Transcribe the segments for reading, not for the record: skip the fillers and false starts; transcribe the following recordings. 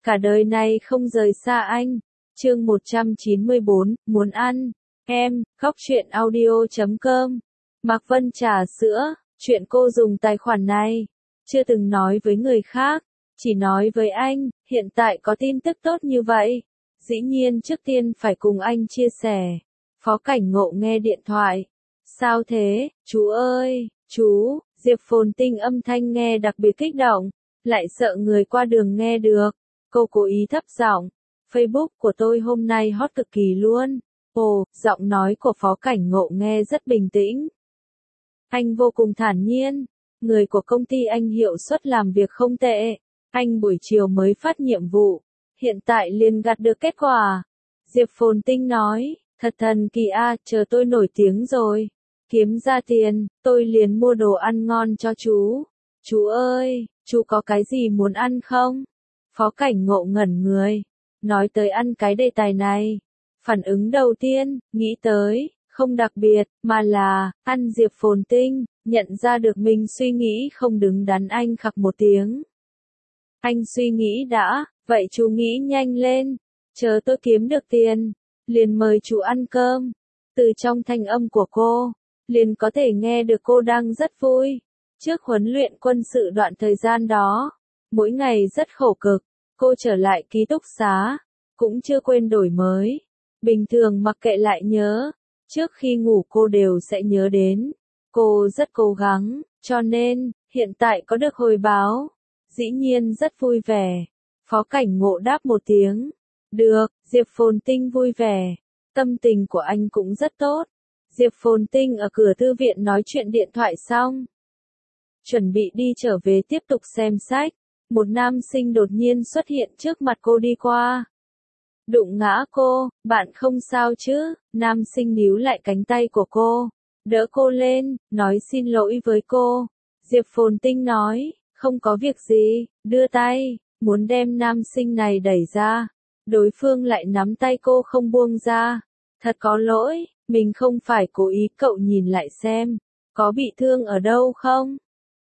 cả đời này không rời xa anh. Chương 194, muốn ăn. Em, khóc chuyện audio.com. Mạc Vân trà sữa, chuyện cô dùng tài khoản này. Chưa từng nói với người khác, chỉ nói với anh, hiện tại có tin tức tốt như vậy. Dĩ nhiên trước tiên phải cùng anh chia sẻ. Phó Cảnh Ngộ nghe điện thoại. Sao thế, chú ơi, chú, Diệp Phồn Tinh âm thanh nghe đặc biệt kích động, lại sợ người qua đường nghe được. Cô cố ý thấp giọng, Facebook của tôi hôm nay hot cực kỳ luôn. Ồ, giọng nói của Phó Cảnh Ngộ nghe rất bình tĩnh. Anh vô cùng thản nhiên, người của công ty anh hiệu suất làm việc không tệ. Anh buổi chiều mới phát nhiệm vụ, hiện tại liền gặt được kết quả. Diệp Phồn Tinh nói, thật thần kỳ a, chờ tôi nổi tiếng rồi, kiếm ra tiền, tôi liền mua đồ ăn ngon cho chú. Chú ơi, chú có cái gì muốn ăn không? Phó Cảnh Ngộ ngẩn người, nói tới ăn cái đề tài này. Phản ứng đầu tiên, nghĩ tới, không đặc biệt, mà là, ăn. Diệp Phồn Tinh, nhận ra được mình suy nghĩ không đứng đắn, anh khặc một tiếng. Anh suy nghĩ đã, vậy chú nghĩ nhanh lên, chờ tôi kiếm được tiền, liền mời chú ăn cơm. Từ trong thanh âm của cô, liền có thể nghe được cô đang rất vui. Trước huấn luyện quân sự đoạn thời gian đó, mỗi ngày rất khổ cực, cô trở lại ký túc xá, cũng chưa quên đổi mới. Bình thường mặc kệ lại nhớ, trước khi ngủ cô đều sẽ nhớ đến. Cô rất cố gắng, cho nên, hiện tại có được hồi báo, dĩ nhiên rất vui vẻ. Phó Cảnh Ngộ đáp một tiếng. Được, Diệp Phồn Tinh vui vẻ. Tâm tình của anh cũng rất tốt. Diệp Phồn Tinh ở cửa thư viện nói chuyện điện thoại xong, chuẩn bị đi trở về tiếp tục xem sách. Một nam sinh đột nhiên xuất hiện trước mặt cô đi qua. Đụng ngã cô, bạn không sao chứ? Nam sinh níu lại cánh tay của cô, đỡ cô lên, nói xin lỗi với cô. Diệp Phồn Tinh nói, không có việc gì, đưa tay, muốn đem nam sinh này đẩy ra. Đối phương lại nắm tay cô không buông ra. Thật có lỗi, mình không phải cố ý, cậu nhìn lại xem, có bị thương ở đâu không?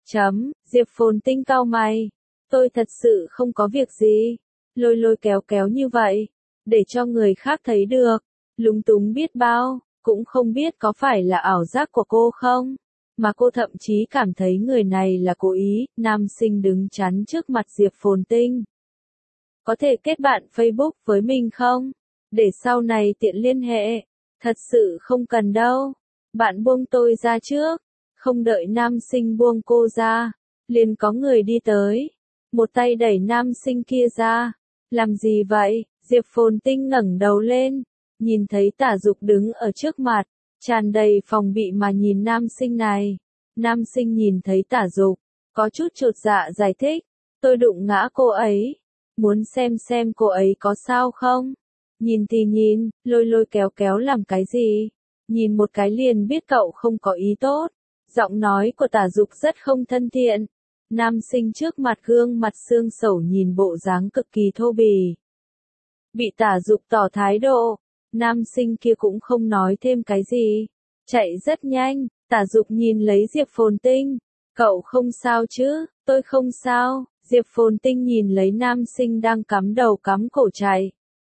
Diệp Phồn Tinh cau mày, tôi thật sự không có việc gì. Lôi lôi kéo kéo như vậy, để cho người khác thấy được, lúng túng biết bao, cũng không biết có phải là ảo giác của cô không, mà cô thậm chí cảm thấy người này là cố ý. Nam sinh đứng chắn trước mặt Diệp Phồn Tinh. Có thể kết bạn Facebook với mình không? Để sau này tiện liên hệ. Thật sự không cần đâu. Bạn buông tôi ra trước. Không đợi nam sinh buông cô ra, liền có người đi tới. Một tay đẩy nam sinh kia ra. Làm gì vậy? Diệp Phồn Tinh ngẩng đầu lên, nhìn thấy Tả Dục đứng ở trước mặt, tràn đầy phòng bị mà nhìn nam sinh này. Nam sinh nhìn thấy Tả Dục, có chút chột dạ giải thích, tôi đụng ngã cô ấy, muốn xem cô ấy có sao không. Nhìn thì nhìn, lôi lôi kéo kéo làm cái gì? Nhìn một cái liền biết cậu không có ý tốt. Giọng nói của Tả Dục rất không thân thiện. Nam sinh trước mặt gương mặt xương xẩu nhìn bộ dáng cực kỳ thô bỉ. Bị Tả Dục tỏ thái độ, nam sinh kia cũng không nói thêm cái gì, chạy rất nhanh. Tả Dục nhìn lấy Diệp Phồn Tinh, cậu không sao chứ? Tôi không sao. Diệp Phồn Tinh nhìn lấy nam sinh đang cắm đầu cắm cổ chạy,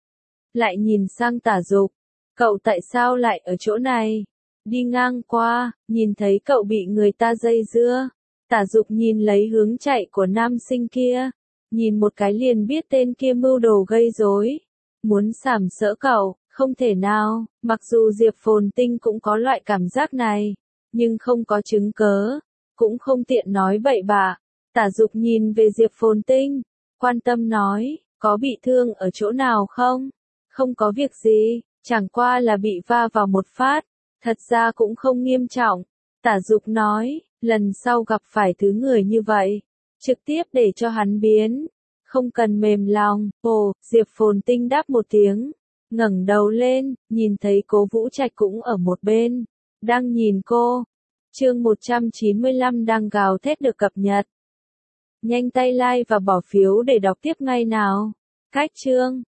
lại nhìn sang Tả Dục, cậu tại sao lại ở chỗ này? Đi ngang qua, nhìn thấy cậu bị người ta dây dưa. Tả Dục nhìn lấy hướng chạy của nam sinh kia, nhìn một cái liền biết tên kia mưu đồ gây rối, muốn sàm sỡ cậu. Không thể nào, mặc dù Diệp Phồn Tinh cũng có loại cảm giác này, nhưng không có chứng cớ, cũng không tiện nói bậy bạ. Tả Dục nhìn về Diệp Phồn Tinh, quan tâm nói, có bị thương ở chỗ nào không? Không có việc gì, chẳng qua là bị va vào một phát, thật ra cũng không nghiêm trọng. Tả Dục nói, lần sau gặp phải thứ người như vậy, trực tiếp để cho hắn biến, không cần mềm lòng. Ồ, Diệp Phồn Tinh đáp một tiếng, ngẩng đầu lên, nhìn thấy Cố Vũ Trạch cũng ở một bên, đang nhìn cô. Chương 195 đang gào thét được cập nhật. Nhanh tay like và bỏ phiếu để đọc tiếp ngay nào. Cách chương.